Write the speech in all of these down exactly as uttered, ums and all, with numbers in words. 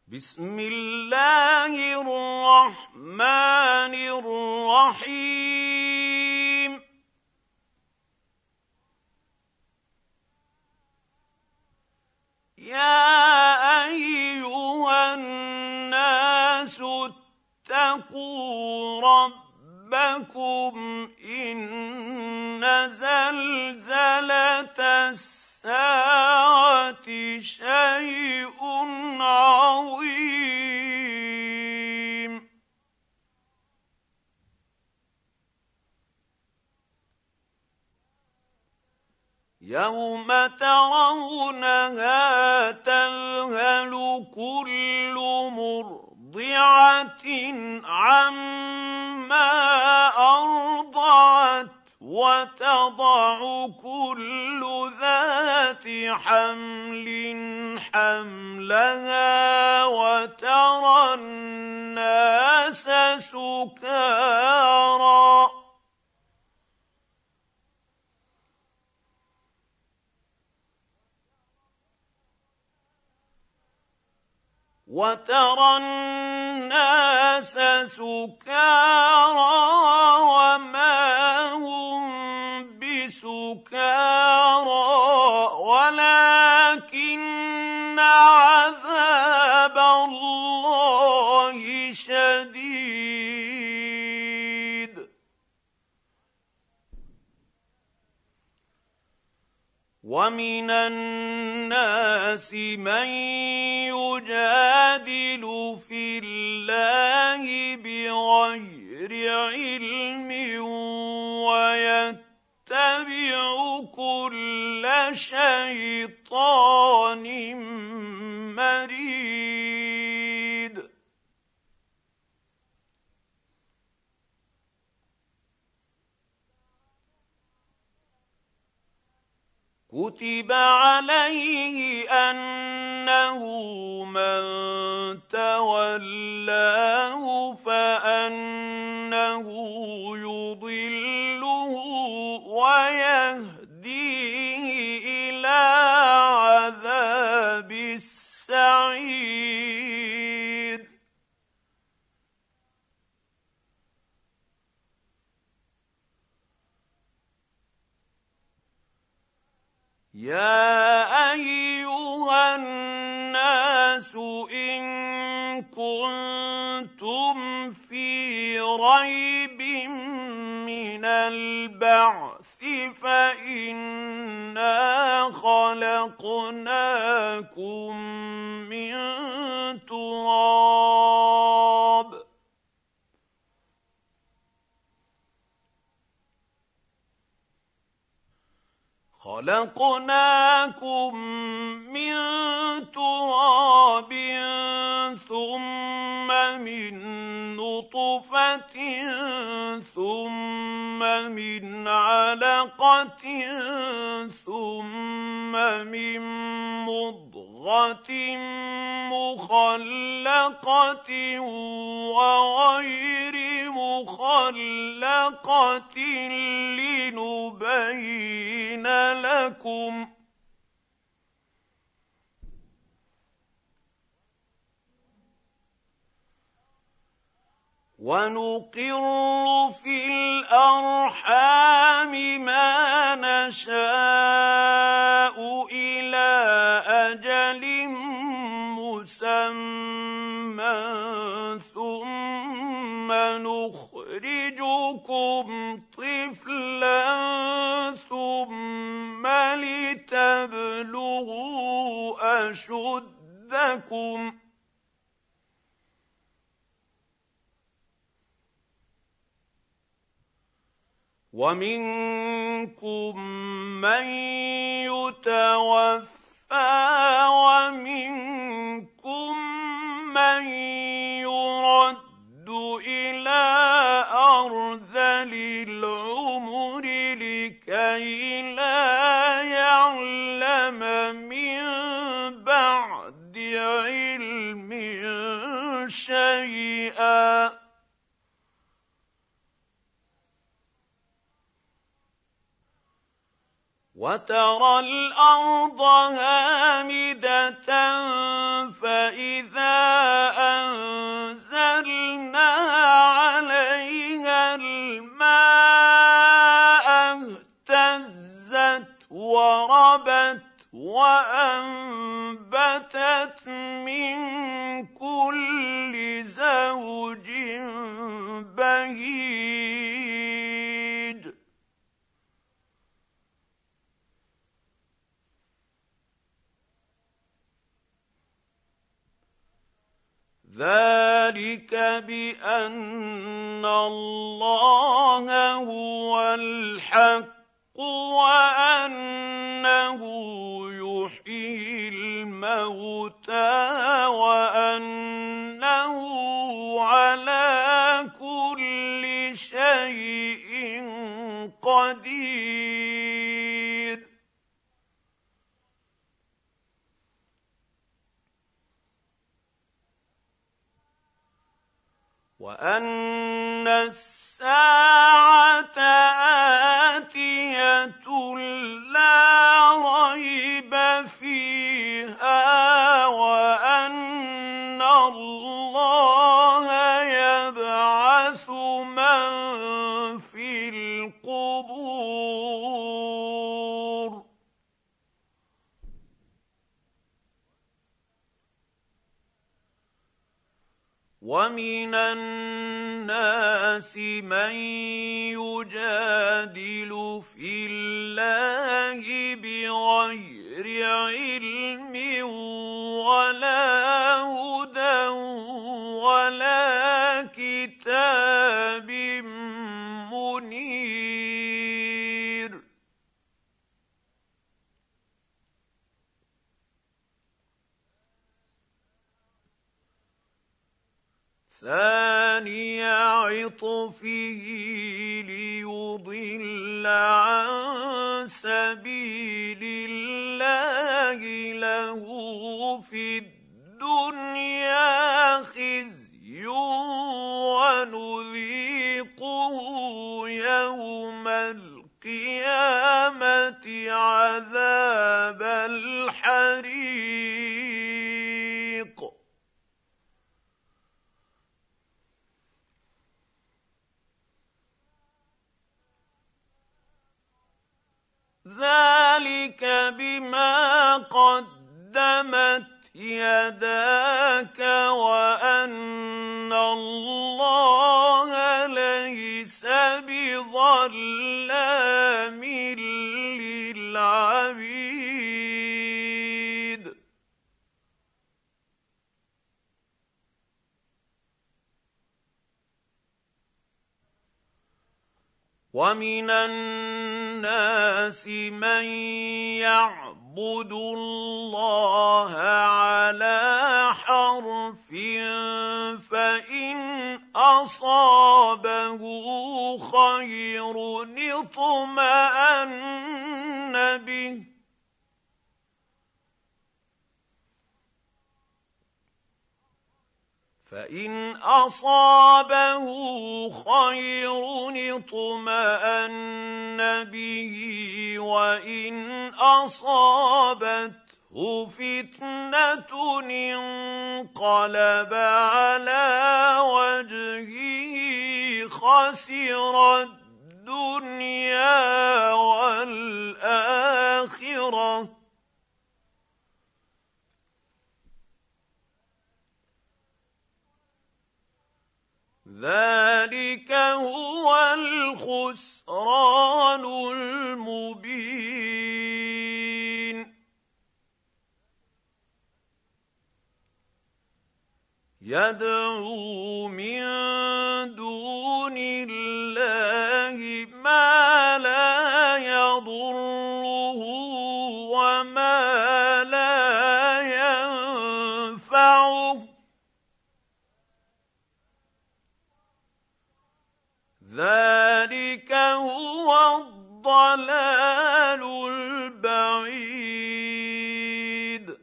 بسم الله الرحمن الرحيم يا أيها الناس اتقوا ربكم إن زلزلة الساعة شيء عظيم يوم ترونها تذهل كل مرضعة عما أرضعت وتضع كل ذات حمل حملها وترى الناس سكارى وترى الناس سكارى وما هم بسكارى ولكن عذاب الله شديد ومن الناس من يجادل في الله بغير علم ويتبع كل شيطان مريد كتب عليه أنه من تولاه فأنه يضله ويهديه إلى عذاب السعير يا أيها الناس إن كنتم في ريب من البعث فإنا خلقناكم من تراب خلقناكم من تراب ثم من نطفة ثم من علقة ثم من مضغة مخلقة وغير مخلقة لنبين لكم ونقر في الأرحام ما نشاء إلى أجل مسمى ثم نخرجكم طفلا ثم لتبلغوا أشدكم ومنكم من يتوفى ومنكم من يرد إلى أرذل العمر لكي لا يعلم من بعد علم شيئا وترى الأرض هامدة فإذا فَأَقْبَلَتْ وَأَنبَتَتْ مِن كُلِّ زَوْجٍ بَهِيجٍ ذَلِكَ بِأَنَّ اللَّهَ هُوَ الْحَقُّ وَأَنَّهُ يُحْيِي الْمَوْتَىٰ وَأَنَّهُ عَلَىٰ كُلِّ شَيْءٍ قَدِيرٌ وَأَنَّ السَّاعَةَ آتِيَةٌ لَّا رَيْبَ فِيهَا وَأَنَّ اللَّهَ يَبْعَثُ مَن فِي الْقُبُورِ وَمِنَ النَّاسِ مَن يُجَادِلُ فِي اللَّهِ بِغَيْرِ عِلْمٍ وَلَا هُدًى وَلَا كِتَابٍ مُّنِيرٍ ثَانِيَ عِطْفِهِ لِيُضِلَّ عَن سَبِيلِ اللَّهِ لَهُ فِي الدُّنْيَا خِزْيٌ وَنُذِيقُهُ يَوْمَ الْقِيَامَةِ عَذَابَ الْحَرِيقِ ذَلِكَ بِمَا قَدَّمَتْ يَدَاكَ وَأَنَّ اللَّهَ لَيْسَ بِظَلَّامٍ لِّلْعَبِيدِ وَمِنَ النَّاسِ مَن يَعْبُدُ اللَّهَ عَلَىٰ حَرْفٍ فَإِنْ أَصَابَهُ خَيْرٌ اطْمَأَنَّ بِهِ فَإِنْ أَصَابَهُ خَيْرٌ اطْمَأَنَّ بِهِ وَإِنْ أَصَابَتْهُ فِتْنَةٌ انقَلَبَ عَلَىٰ وَجْهِهِ خَسِرَ الدُّنْيَا وَالْآخِرَةَ ذَلِكَ هُوَ الْخُسْرَانُ الْمُبِينُ يَدْعُو مِن دُونِ اللَّهِ مَا لَا يَضُرُّهُ وَمَا لَا يَنفَعُهُ ذَلِكَ هُوَ الضَّلَالُ الْبَعِيدُ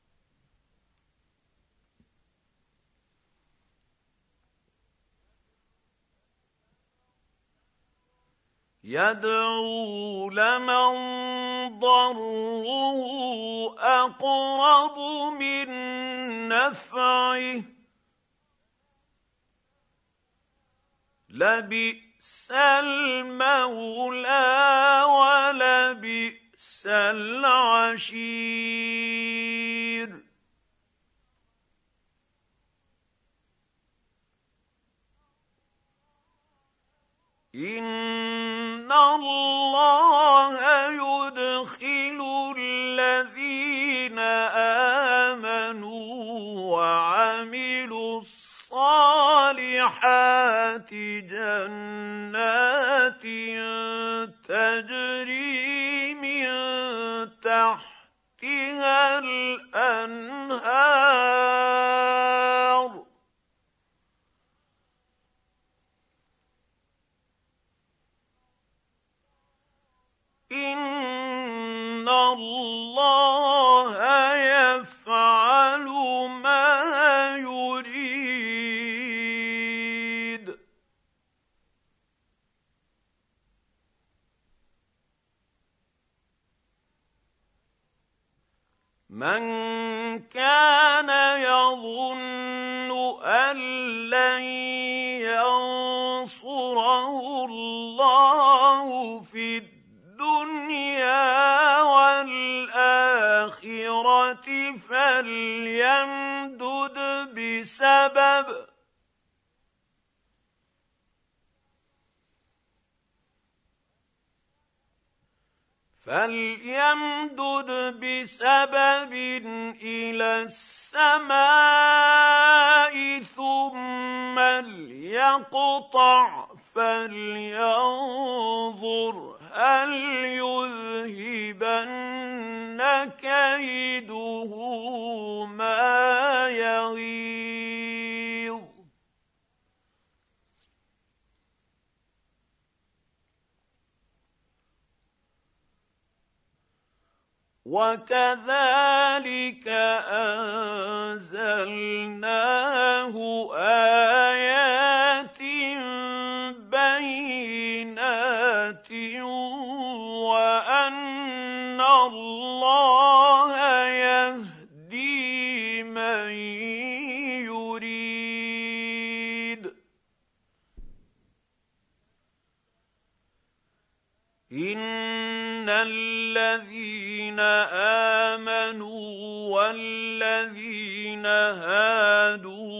يَدْعُو لَمَن ضَرُّهُ أَقْرَبُ مِن نَّفْعِهِ لَبِئْسَ الْمَوْلَىٰ وَلَبِئْسَ وبئس العشير. إن الله يدخل الذين آمنوا وعملوا الصالحات جنات تجري من تحتها الأنهار إن الله يفعل ما يريد. من كان يظن أن لن ينصره الله في الدنيا والآخرة فليمدد بسبب فليمدد بسبب إلى السماء ثم ليقطع فلينظر هل يذهبن كيده ما يغيظ. وكذلك أنزلناه آيات بينات وأن الله يهدي من يريد. إن الذين آمنوا والذين هادوا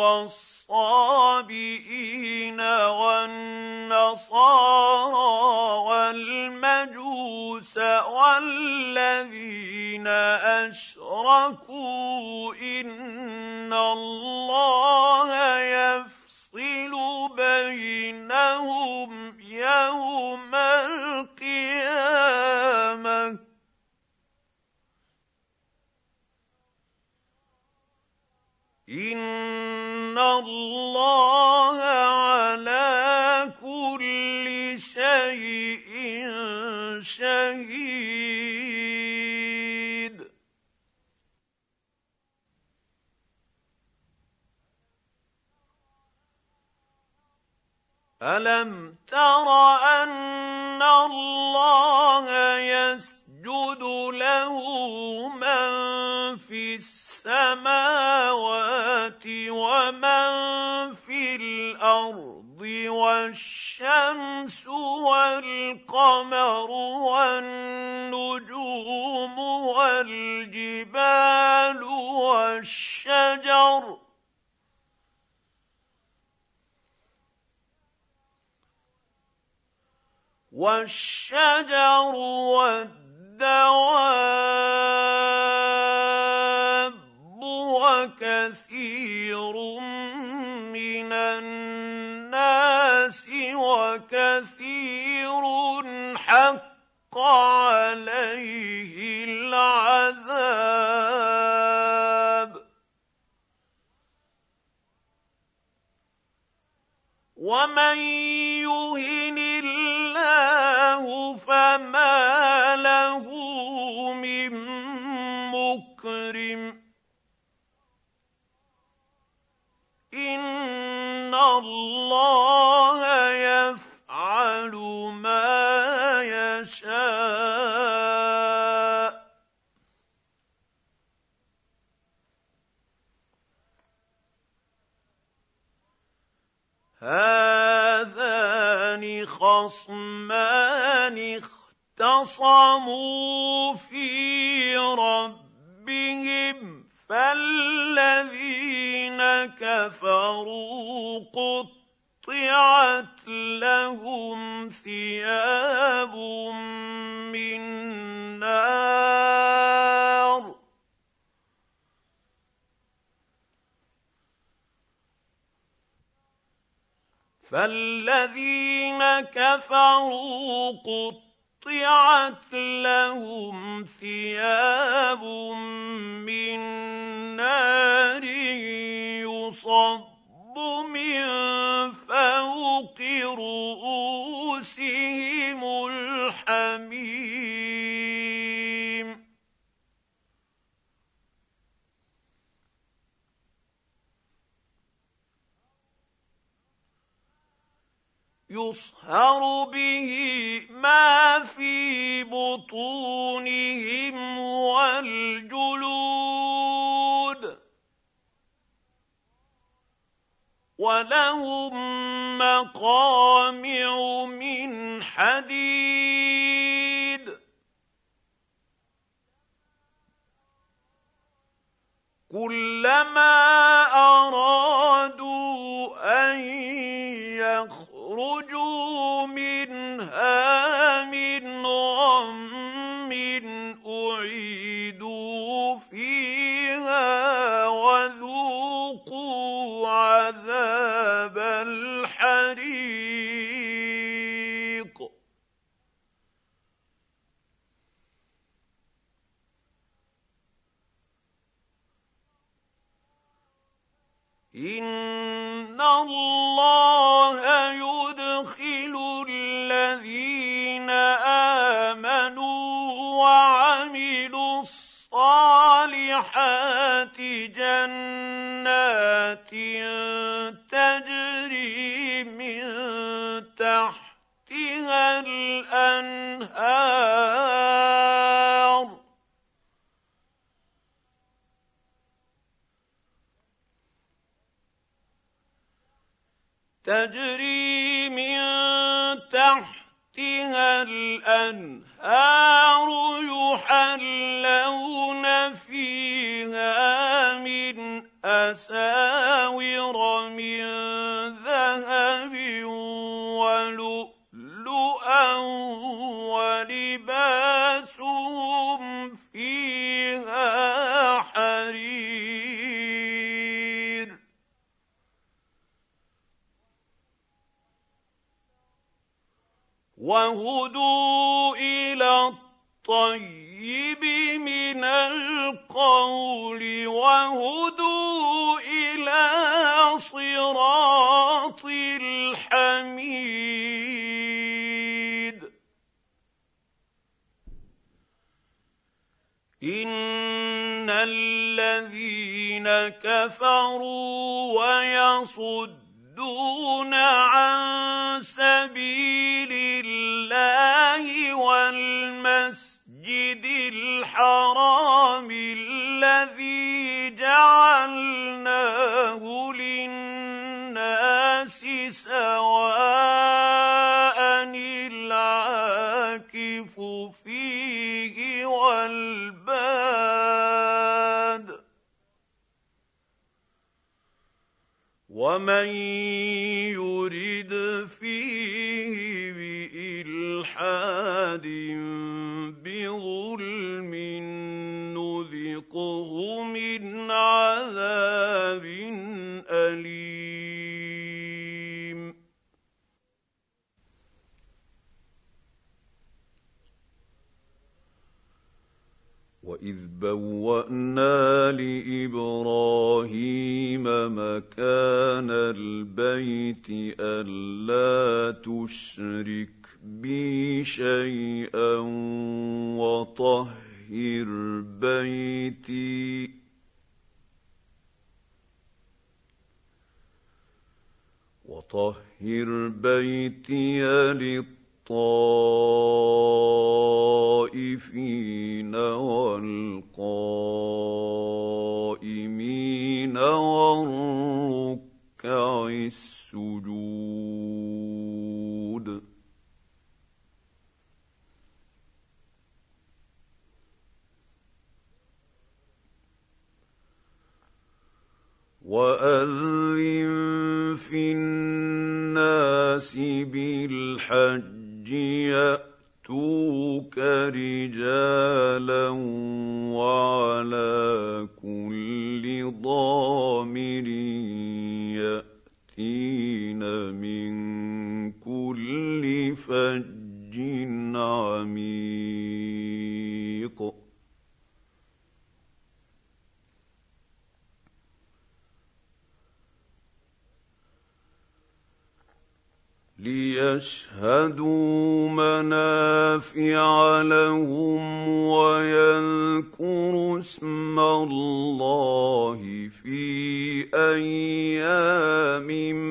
والصابئين والنصارى والمجوس والذين أشركوا إن الله يفصل بينهم يوم القيامة إن الله على كل شيء شهيد. ألم تر أن الله يسجد له من في السماوات ومن في الأرض والشمس والقمر والنجوم والجبال والشجر والشجر والدواب وكثير من الناس وكثير حق عليه العذاب. ومن يهن الله فما له من مكرم إن الله يفعل ما يشاء. هذان خصمان اخْتَصَمُوا فِي رَبِّهِمْ فَالَّذِينَ كَفَرُوا قُطِّعَتْ لَهُمْ ثِيَابٌ مِّن نَّارٍ فَالَّذِينَ كَفَرُوا قُطِّعَتْ لَهُمْ ثِيَابٌ مِّن نَّارٍ يُصَبُّ مِن فَوْقِ رُءُوسِهِمُ الْحَمِيمُ يُصْهَرُ بِهِ مَا فِي بُطُونِهِمْ وَالْجُلُودُ وَلَهُم مَّقَامِعُ مِنْ حَدِيدٍ كُلَّمَا أَرَادُوا أَن يَخْرُجُوا مِنْهَا مِنْ غَمٍّ أُعِيدُوا فِيهَا وَذُوقُوا عَذَابَ الْحَرِيقِ إِنَّ اللَّهَ يُدْخِلُ الَّذِينَ آمَنُوا وَعَمِلُوا الصَّالِحَاتِ جَنَّاتٍ تَجْرِي مِن تَحْتِهَا الْأَنْهَارُ تَجْرِي مِن تَحْتِهَا الْأَنْهَارُ يُحَلَّوْنَ فِيهَا مِنْ أَسَاوِرَ مِن ذَهَبٍ وَلُؤْلُؤًا وَلِبَاسُهُمْ فِيهَا حَرِيرٌ وَهُدُوا إِلَى الطَّيِّبِ مِنَ الْقَوْلِ وَهُدُوا إِلَىٰ صِرَاطِ الْحَمِيدِ إِنَّ الَّذِينَ كَفَرُوا وَيَصُدُّونَ عَن سَبِيلِ اللَّهِ وَالْمَسْجِدِ الْحَرَامِ الَّذِي جَعَلْنَاهُ لِلنَّاسِ سَوَاءً الْعَاكِفُ فِيهِ وَالْبَادِ وَمَن يُرِدْ فِيهِ بِإِلْحَادٍ بِظُلْمٍ نُّذِقْهُ مِنْ عَذَابٍ أَلِيمٍ وَإِذْ بَوَّأْنَا لِإِبْرَاهِيمَ مَكَانَ الْبَيْتِ أَلَّا تُشْرِكْ بِي شَيْئًا وَطَهِّرْ بَيْتِي وَطَهِّرْ بَيْتِيَ لِلطَّائِفِينَ وَالْقَائِمِينَ وَالرُّكَّعِ السُّجُودِ. السُّجُودِ. وأذن في الناس بالحج يأتوك رجالا وعلى كل ضامر يأتين من كل فج عميق ليشهدوا منافع لهم ويذكروا اسم الله في أيام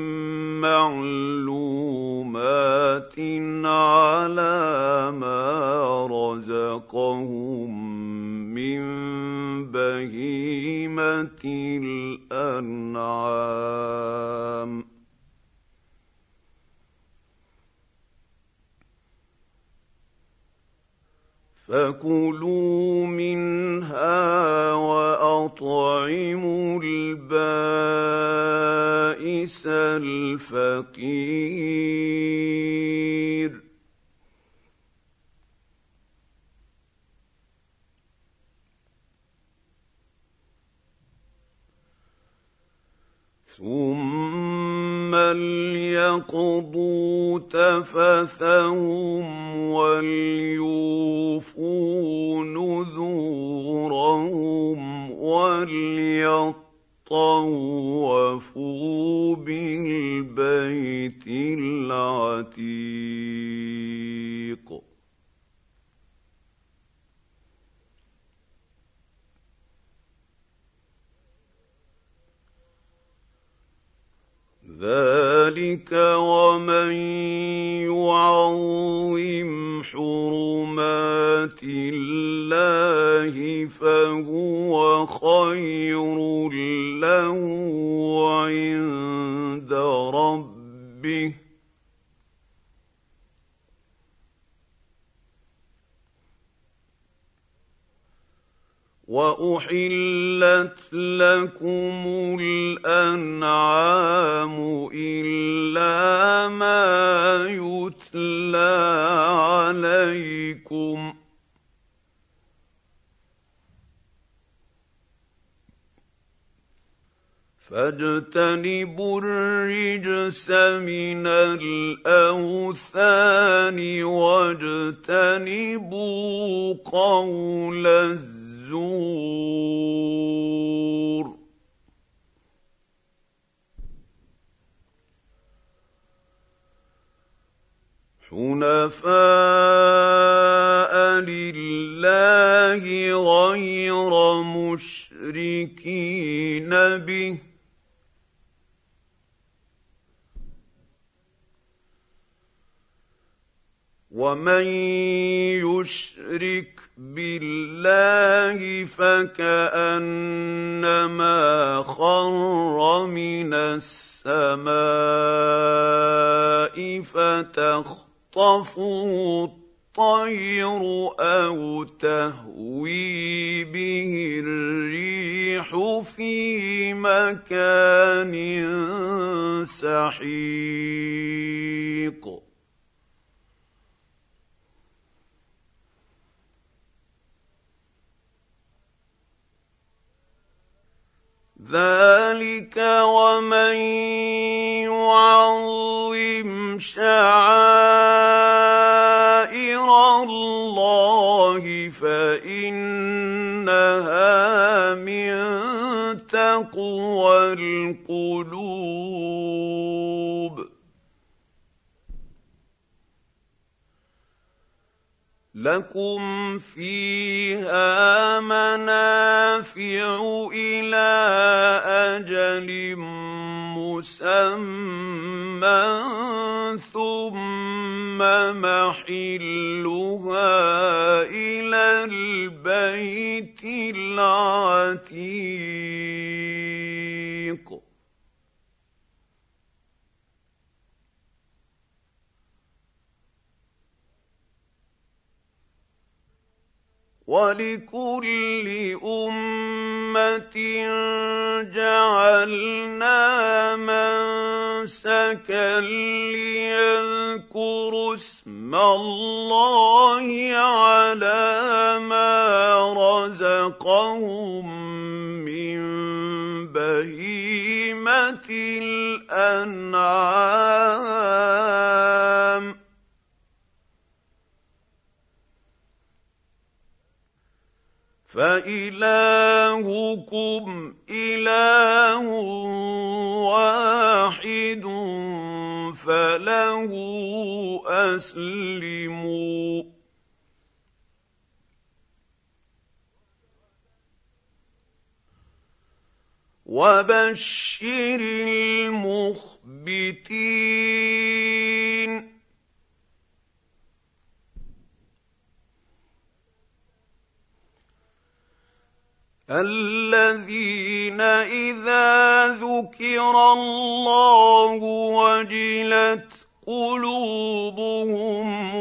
معلومات على ما رزقهم من بهيمة الأنعام فكلوا منها وأطعموا البائس الفقير ثم ليقضوا تفثهم وليوفوا نذورهم وليطوفوا بالبيت العتيق ذلك ومن يعظم حرمات الله فهو خير له عند ربه وأحلت لكم الأنعام إلا ما يتلى عليكم فاجتنبوا الرجس من الأوثان واجتنبوا قول الزور الزور حنفاء لله غير مشركين به ومن يشرك بالله فكأنما خر من السماء فتخطفه الطير أو تهوي به الريح في مكان سحيق ذلك ومن يعظم شعائر الله فإنها من تقوى القلوب لكم فيها منافع إلى أجل مسمى ثم محلها إلى البيت العتيق ولكل أمة جعلنا جعلنا منسكا ليذكروا اسم الله على ما رزقهم من بهيمة الأنعام فإلهكم إله واحد فله أسلموا وبشر المخبتين الذين إذا ذكر الله وجلت قلوبهم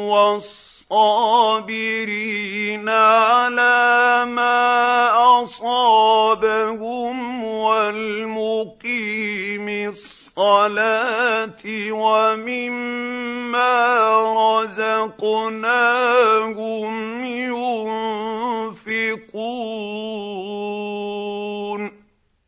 والصابرين على ما أصابهم والمقيم الصلاة ومما رزقناهم ينفقون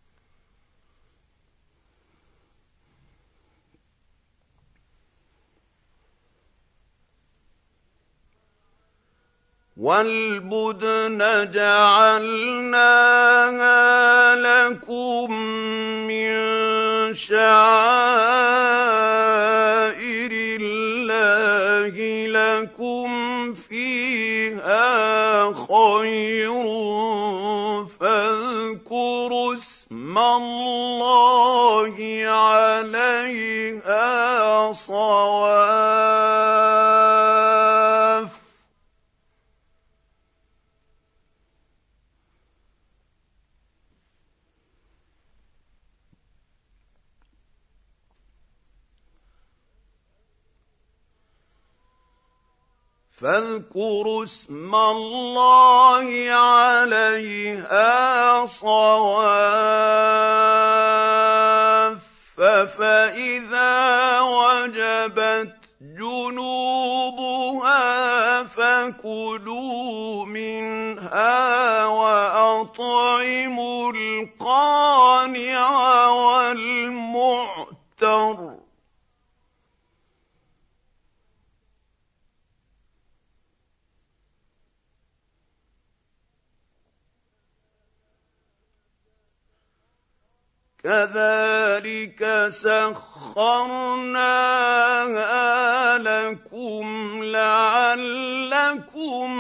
والبدن جعلناها لكم من شعائر الله لكم فيها خير فاذكروا اسم الله عليها صواف فاذكروا اسم الله عليها صواف فإذا وجبت جنوبها فكلوا منها وأطعموا القانع والمعتر كذلك سخرناها لكم لعلكم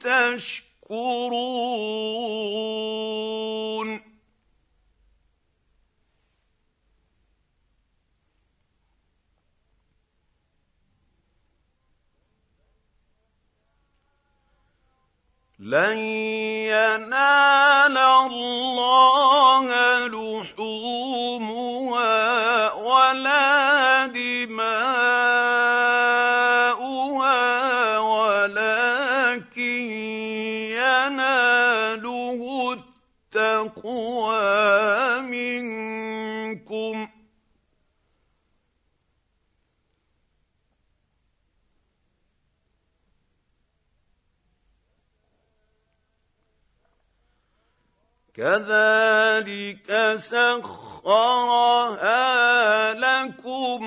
تشكرون لن ينال الله لحومها ولا دماؤها ولكن يناله التقوى منكم كذلك سخرها لكم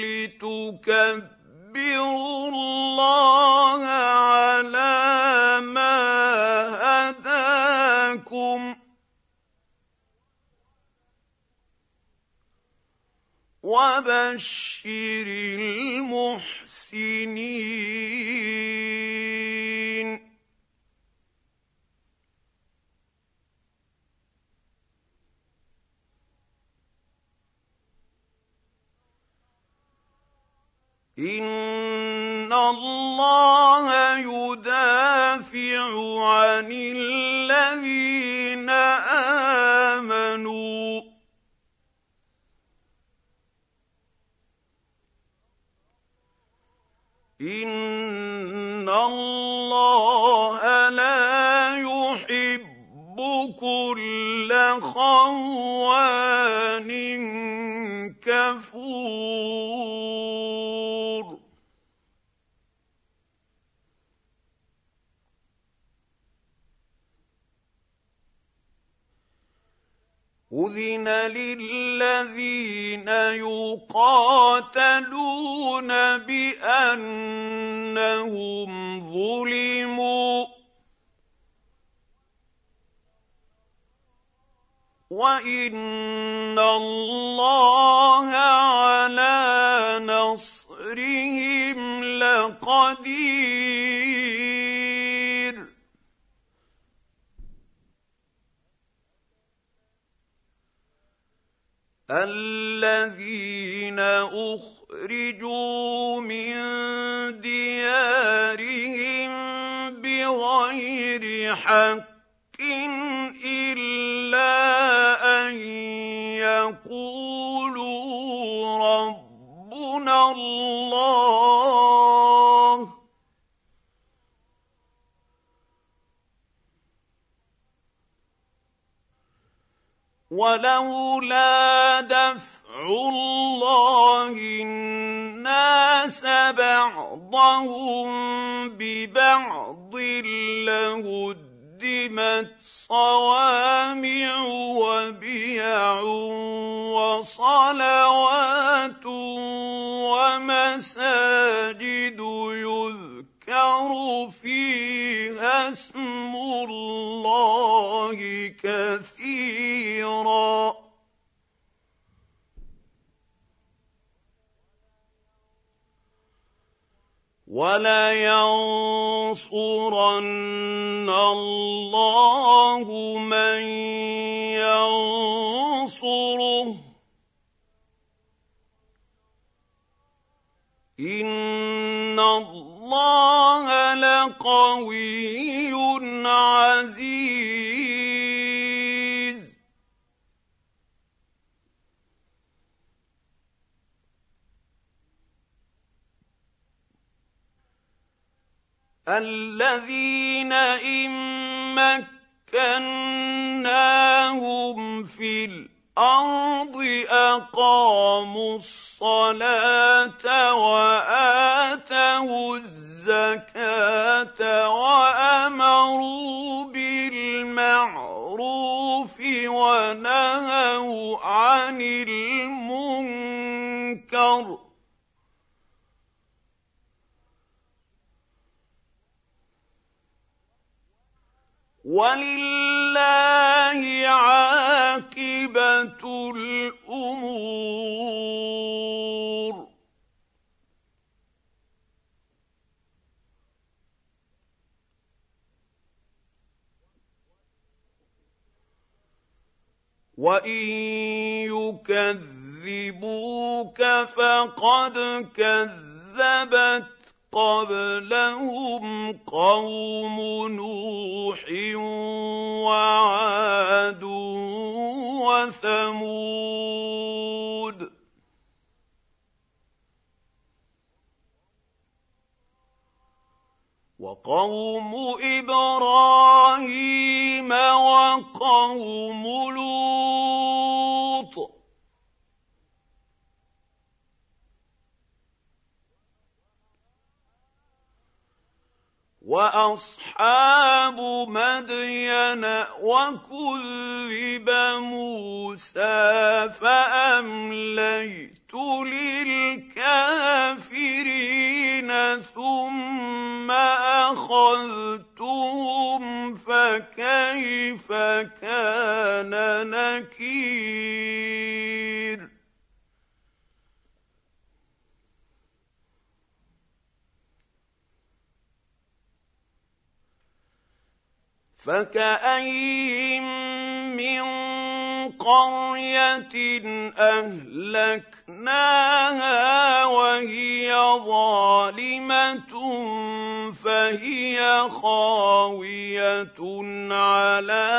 لتكبروا الله على ما هداكم وبشر المحسنين إن الله يدافع عن الذين آمنوا إن الله لا يحب كل خوان كفور أذن للذين يقاتلون بأنهم ظلموا وإن الله على نصرهم لقدير الذين أخرجوا من ديارهم بغير حق إلا أن يقولوا ربنا الله ولولا دفع الله الناس بعضهم ببعض لهدمت صوامع وبيع وصلوات ومساجد يذكر فيها اسم الله كثيرا وَلَيَنصُرَنَّ اللَّهُ مَن يَنصُرُهُ ۗ إِنَّ اللَّهَ لَقَوِيٌّ عَزِيزٌ الَّذِينَ إِن مَّكَّنَّاهُمْ فِي الْأَرْضِ أَقَامُوا الصَّلَاةَ وَآتَوُا الزَّكَاةَ وَأَمَرُوا بِالْمَعْرُوفِ وَنَهَوْا عَنِ الْمُنكَرِ ۗ وَلِلَّهِ عَاقِبَةُ الْأُمُورِ وَإِن يُكَذِّبُوكَ فَقَدْ كَذَّبَتْ قَبْلَهُمْ قَوْمُ نُوحٍ وَعَادٌ وَثَمُودُ وَقَوْمُ إِبْرَاهِيمَ وَقَوْمُ لُوطٍ وَأَصْحَابُ مَدْيَنَ وَكُذِّبَ مُوسَىٰ فَأَمْلَيْتُ لِلْكَافِرِينَ ثُمَّ أَخَذْتُهُمْ فَكَيْفَ كَانَ نَكِيرِ فَكَأَيِّن مِّن قَرْيَةٍ أَهْلَكْنَاهَا وَهِيَ ظَالِمَةٌ فَهِيَ خَاوِيَةٌ عَلَىٰ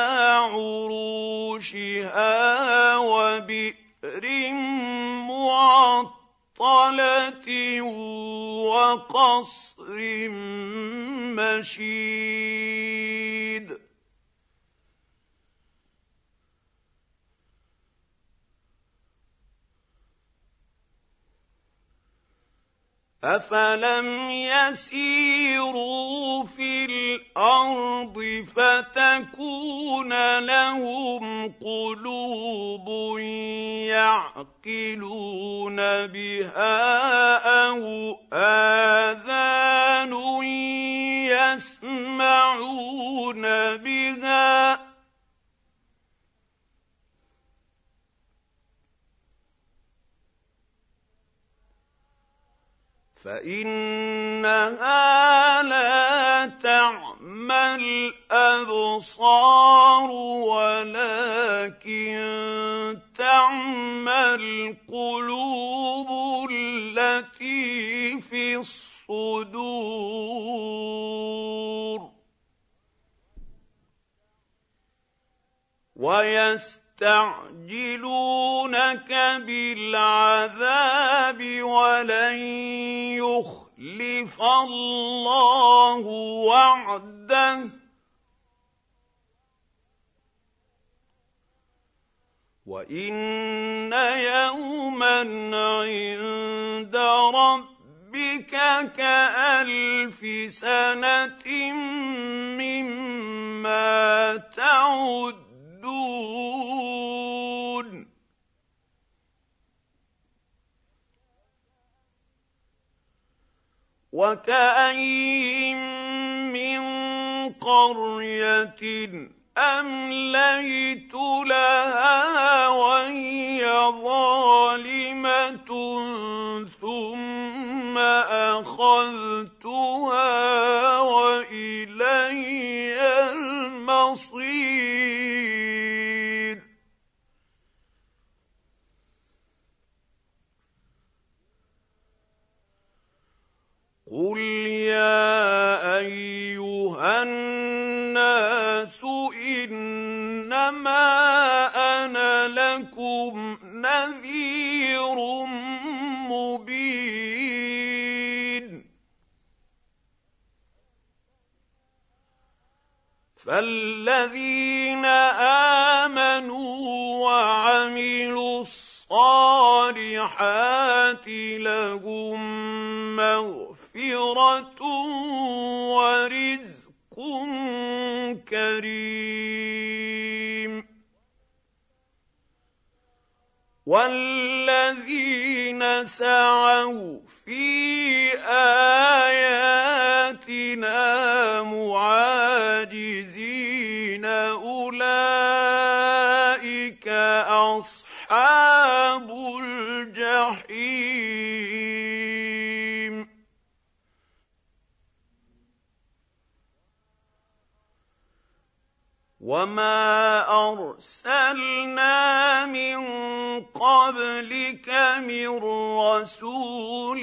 عُرُوشِهَا وَبِئْرٍ مُّعَطَّلَةٍ وَقَصْرٍ مَّشِيدٍ أفلم يسيروا في الأرض فتكون لهم قلوب يعقلون بها أو آذان يسمعون بها فإنها لا تعمى الأبصار ولكن تعمى القلوب التي في الصدور ويستعجلونك بالعذاب ولن يخلف الله وعده وإن يوما عند ربك كألف سنة مما تعد دون وكأين من قرية أمليت لها وهي ظالمة ثم أخذتها وإلي المصير قل يا أيها الناس إنما أنا لكم نذير مبين فالذين آمنوا وعملوا الصالحات لهم مغفرة ورزق كريم والذين سعوا في آياتنا معاجزين أولئك أصحاب الجحيم وما أرسلنا من قبلك من رسول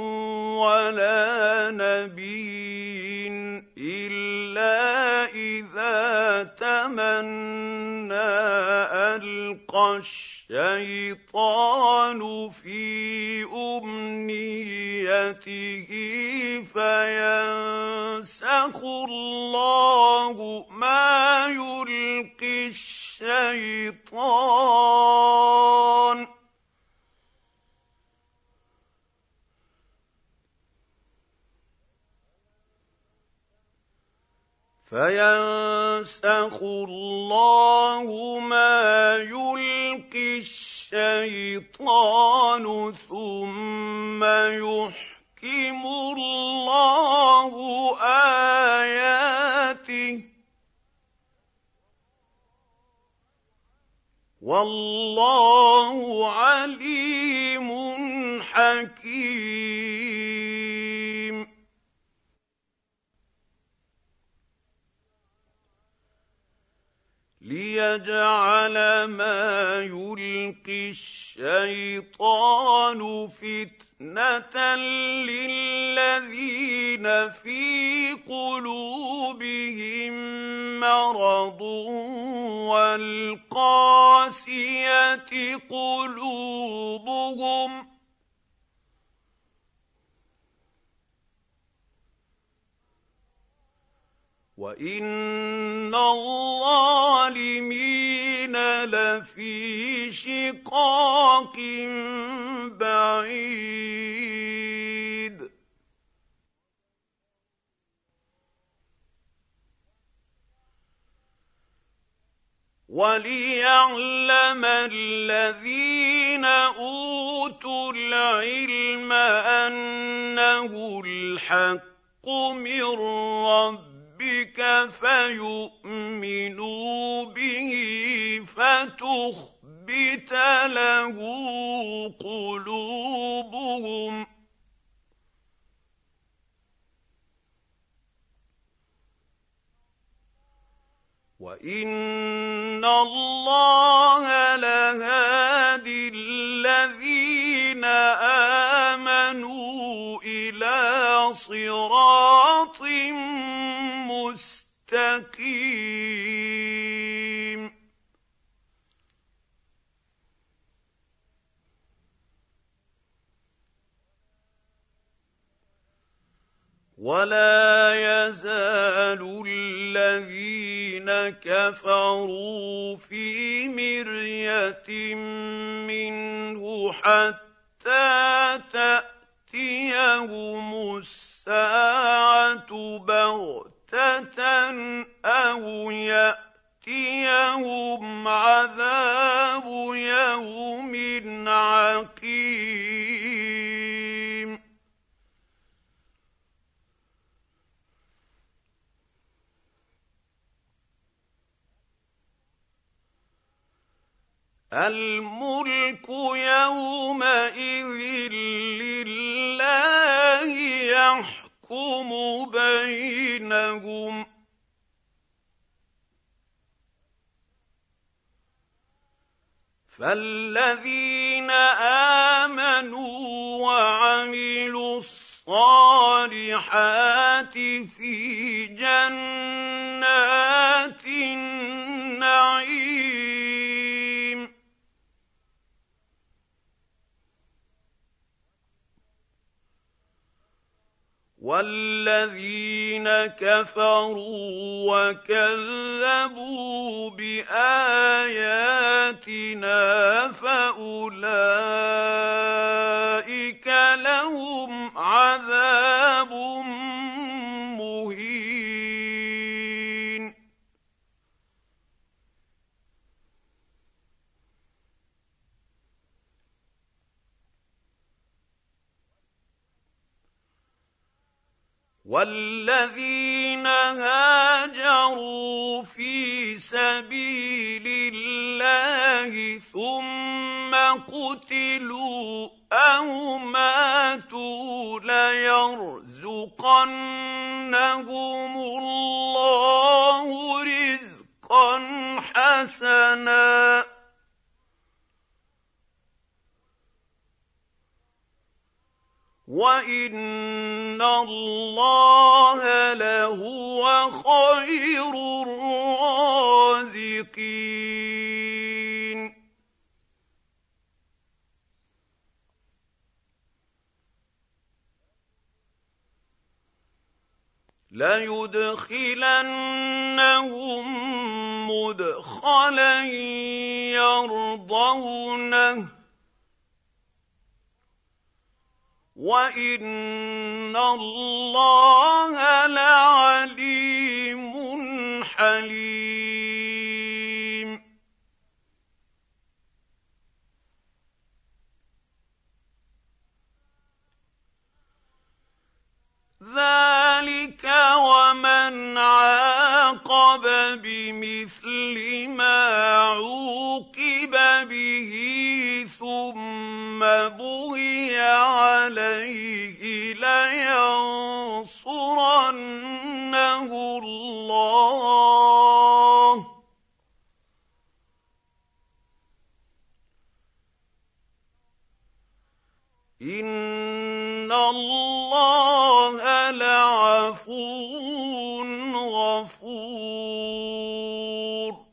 ولا نبي إلا إذا تمنى ألقى الشيطان في أمنيته فينسخ الله ما يلقي الشيطان فينسخ الله ما يلقي الشيطان ثم يحكم الله آياته والله عليم حكيم ليجعل ما يلقي الشيطان فتنة للذين في قلوبهم مرض والقاسية قلوبهم وإن الظالمين لفي شقاق بعيد وَلِيَعْلَمَ الَّذِينَ أُوتُوا الْعِلْمَ أَنَّهُ الْحَقُّ مِن رَّبِّكَ فَيُؤْمِنُوا بِهِ فَتُخْبِتَ لَهُ قُلُوبُهُمْ ۗ وَإِنَّ اللَّهَ لَهَادِي الَّذِينَ آمَنُوا إِلَىٰ صِرَاطٍ مُّسْتَقِيمٍ. وَلَا يَزَالُ الَّذِينَ كَفَرُوا فِي مِرْيَةٍ مِّنْهُ حَتَّىٰ تَأْتِيَهُمُ السَّاعَةُ بَغْتَةً أَوْ يَأْتِيَهُمْ عَذَابُ يَوْمٍ عَقِيمٍ. الْمُلْكُ يَوْمَئِذٍ لِّلَّهِ يَحْكُمُ بَيْنَهُمْ ۚ فَالَّذِينَ آمَنُوا وَعَمِلُوا الصَّالِحَاتِ فِي جَنَّاتِ النَّعِيمِ، وَالَّذِينَ كَفَرُوا وَكَذَّبُوا بِآيَاتِنَا فَأُولَٰئِكَ لَهُمْ عَذَابٌ مُّهِينٌ. وَالَّذِينَ هَاجَرُوا فِي سَبِيلِ اللَّهِ ثُمَّ قُتِلُوا أَوْ مَاتُوا لَيَرْزُقَنَّهُمُ اللَّهُ رِزْقًا حَسَنًا، وَإِنَّ اللَّهَ لَهُوَ خَيْرُ الرَّازِقِينَ. لَيُدْخِلَنَّهُم مُّدْخَلًا يَرْضَوْنَهُ، وَإِنَّ اللَّهَ لَعَلِيمٌ حَلِيمٌ. ذَٰلِكَ وَمَنْ عَاقَبَ بِمِثْلِ مَا عُوقِبَ بِهِ ثُمَّ بُغِيَ عَلَيْهِ لَيَنصُرَنَّهُ اللَّهُ ۗ إِنَّ اللَّهَ لَعَفُوٌّ غَفُورٌ.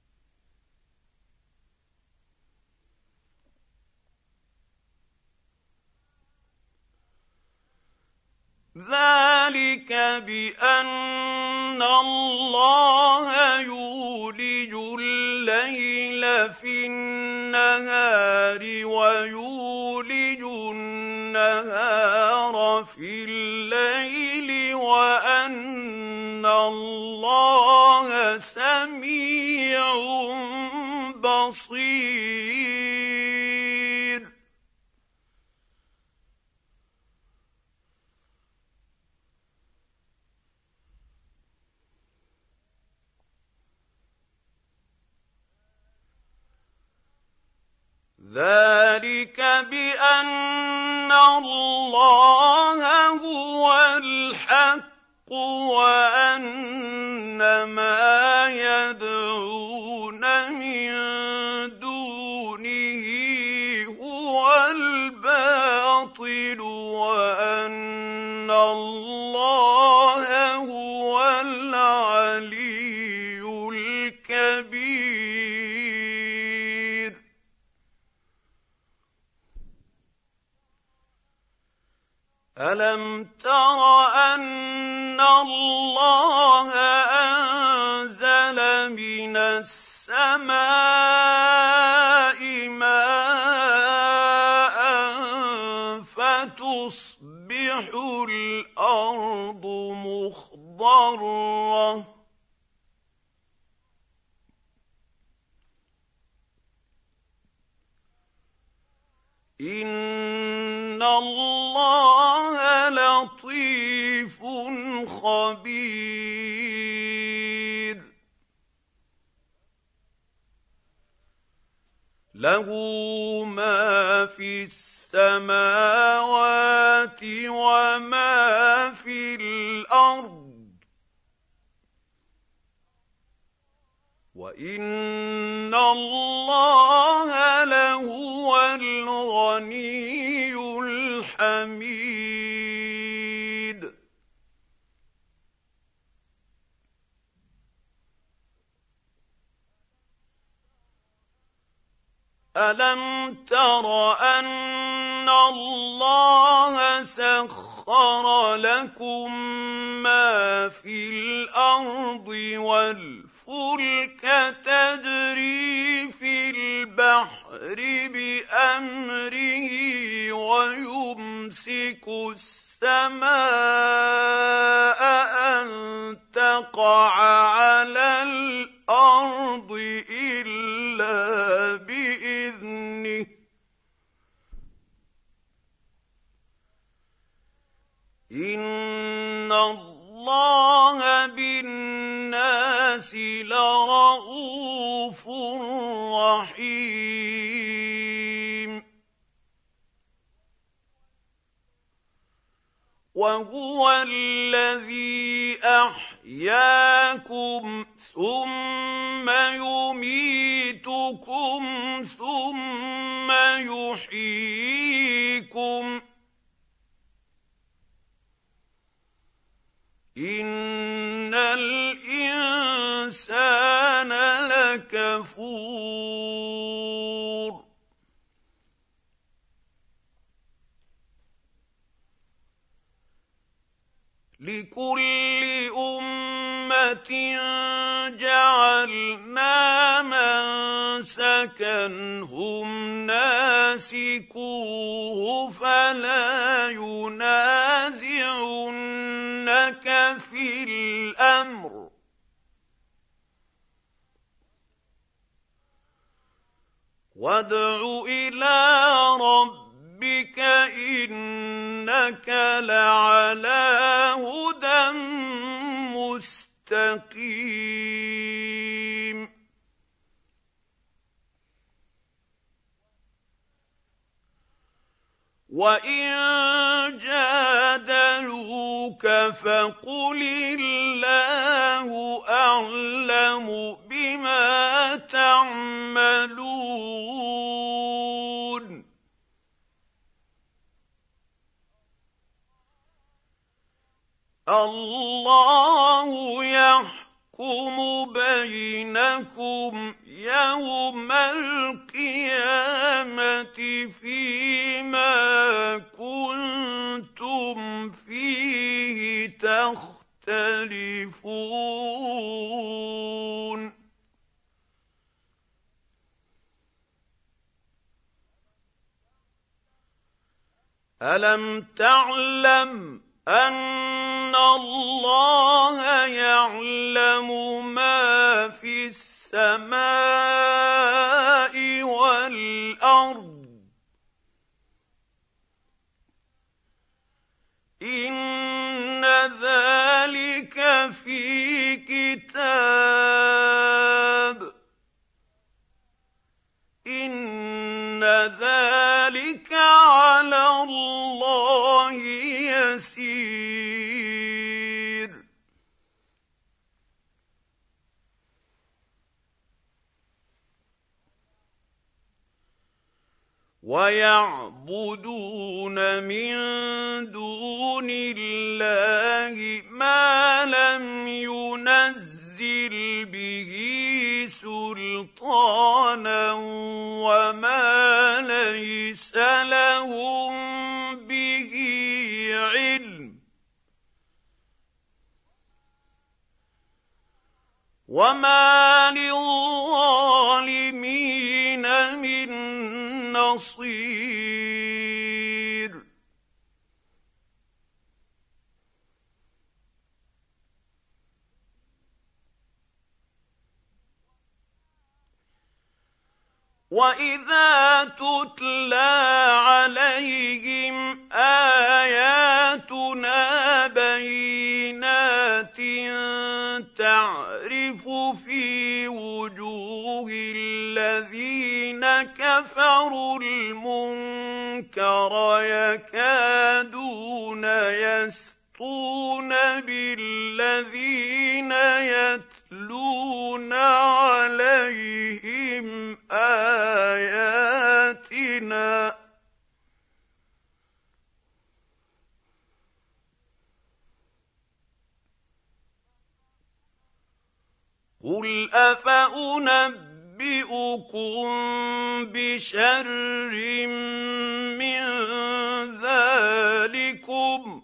ذَٰلِكَ بِأَنَّ اللَّهَ يُولِجُ اللَّيْلَ فِي النَّهَارِ وَيُولِجُ النَّهَارَ فِي اللَّيْلِ، وَأَنَّ اللَّهَ سَمِيعٌ بصير ذلك بأن الله هو الحق وأن ما يدعون من دونه هو الباطل وأن الله هو العلي الكبير ألم تر أن الله أنزل من السماء ماء فتصبح الأرض مخضرة إن الله لطيف خبير له ما في السماوات وما في الأرض وإن الله لهو الغني الحميد ألم تر أن الله سخر لكم ما في الأرض والفلك تجري في البحر بأمره ويمسك السماء أن تقع على الأرض إلا بإذنه إن الله بالناس لرءوف رحيم وهو الذي أحياكم ثم يميتكم ثم يحييكم إن الإنسان لكفور لكل أمة جعلنا منسكا هم ناسكوه فلا ينازعنك في الأمر وادع إلى ربك إنك لعلى هدى مستقيم وإن جادلوك فقل الله أعلم بما تعملون الله يحكم بينكم يوم القيامة فيما كنتم فيه تختلفون ألم تعلم أن الله يعلم ما في السماء الأرض إن ذلك في كتاب إن ذلك على الله يسير ويعبدون من دون الله ما لم ينزل به سلطانا وما ليس لهم به علم وما للظالمين من نصير وإذا تتلى عليهم آياتنا بينات تعرف في وجوه الذين كفروا المنكر يكادون يسطون بالذين يتلون عليهم آياتنا قل أفأنبئكم بشر من ذلكم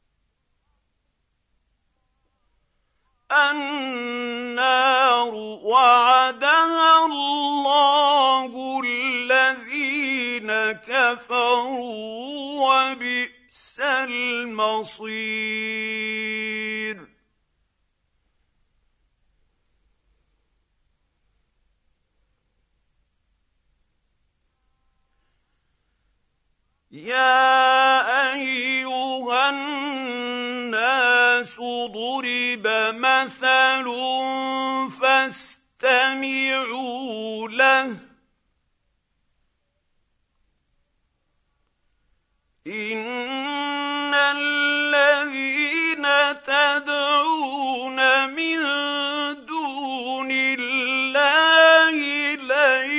النار وعدها الله الذين كفروا وبئس المصير يا أيها الناس ضرب مثل فاستمعوا له إن الذين تدعون من دون الله لن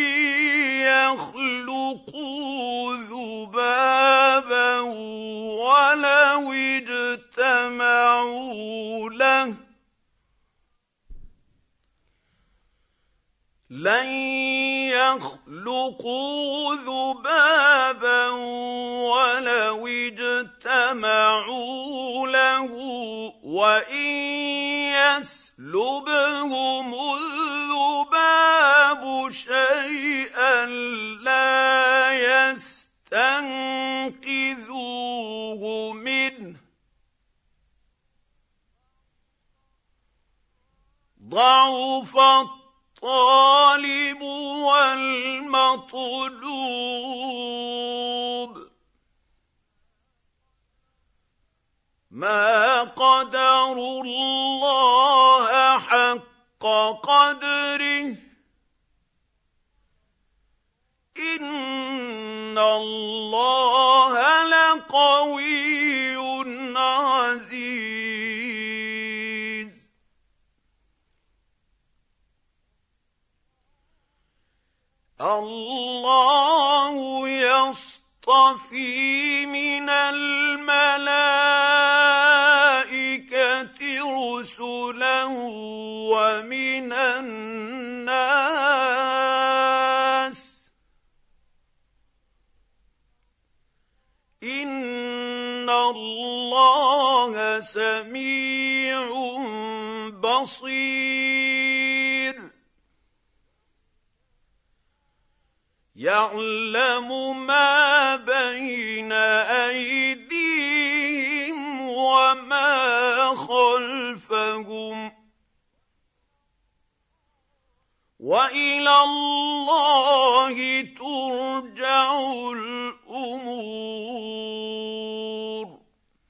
يخلقوا ذبابا ولو اجتمعوا له لن يخلقوا ذبابا ولو اجتمعوا له وإن يسلبهم الذباب شيئا لا يستنقذوه منه ضعف الطالب والمطلوب ما قدروا الله حق قدره إن الله لقوي عزيز الله يصطفي من الملائكة رسلا ومن الناس إن الله سميع بصير يعلم ما بين أيديهم وما خلفهم وإلى الله ترجع الأمور.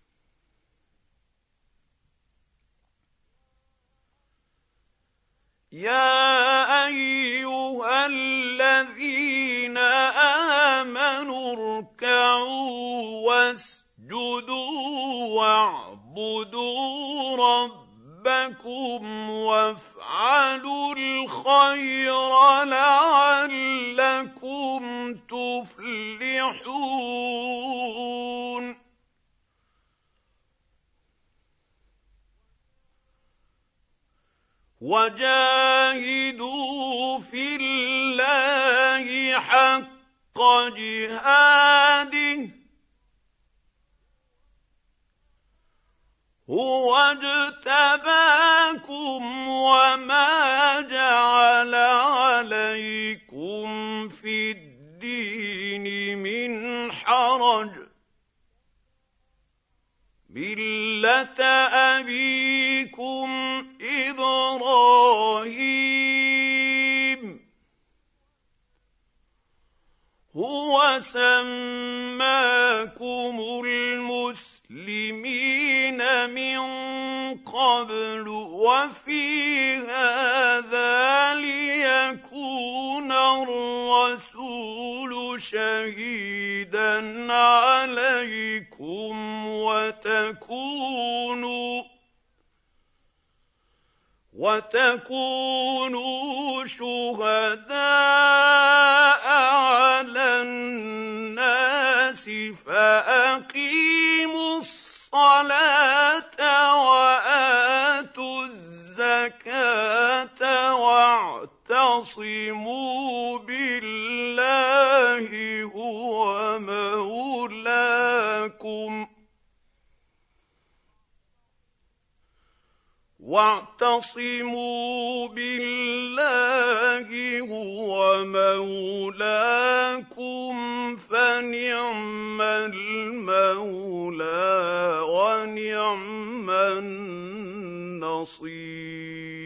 يا أيها الذين آمنوا اركعوا واسجدوا واعبدوا ربكم وافعلوا الخير لعلكم تفلحون. وجاهدوا في الله حق جهاده هو اجتباكم وما جعل عليكم في الدين من حرج ملة أبيكم إبراهيم هو سماكم المسلمين من قبل وفي هذا ليكون الرسول شهيدا عليكم وتكونوا وتكونوا شهداء على الناس فأقيموا الصلاة وآتوا الزكاة واعتصموا بالله هو مولاكم واعتصموا بالله هو مولاكم فنعم المولى ونعم النصير.